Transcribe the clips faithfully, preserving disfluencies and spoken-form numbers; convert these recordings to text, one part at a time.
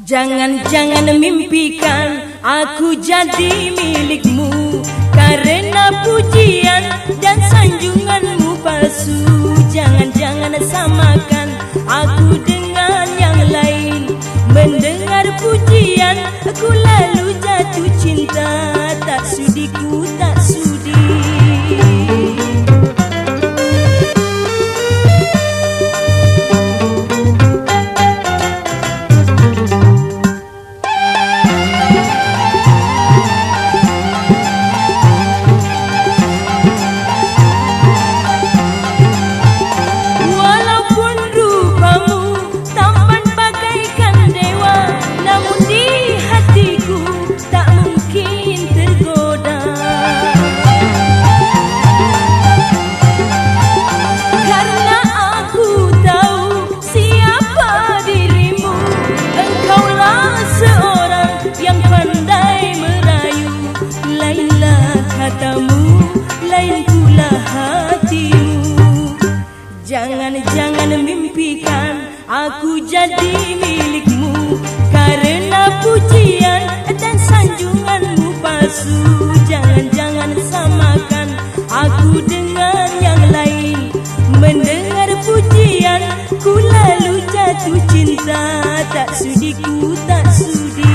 Jangan-jangan mimpikan aku jadi milikmu, karena pujian dan sanjunganmu palsu. Jangan-jangan samakan aku dengan yang lain. Mendengar pujian aku lalu jatuh cinta. Tak sudi ku, tak sudi. Lain pula hatimu. Jangan-jangan mimpikan aku jadi milikmu, karena pujian dan sanjunganmu palsu. Jangan-jangan samakan aku dengan yang lain. Mendengar pujian ku lalu jatuh cinta. Tak sudi ku, tak sudi.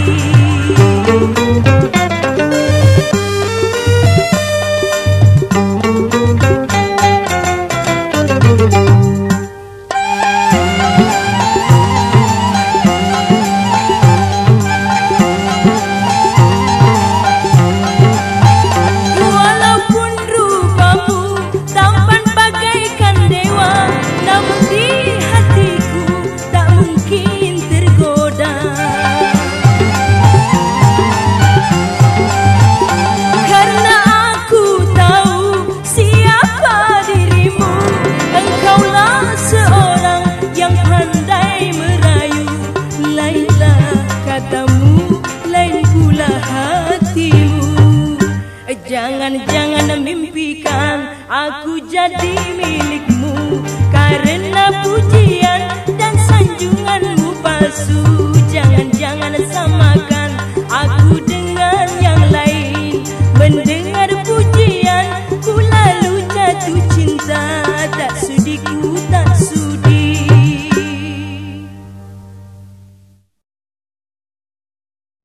Jangan-jangan mimpikan aku jadi milikmu, karena pujian dan sanjunganmu palsu.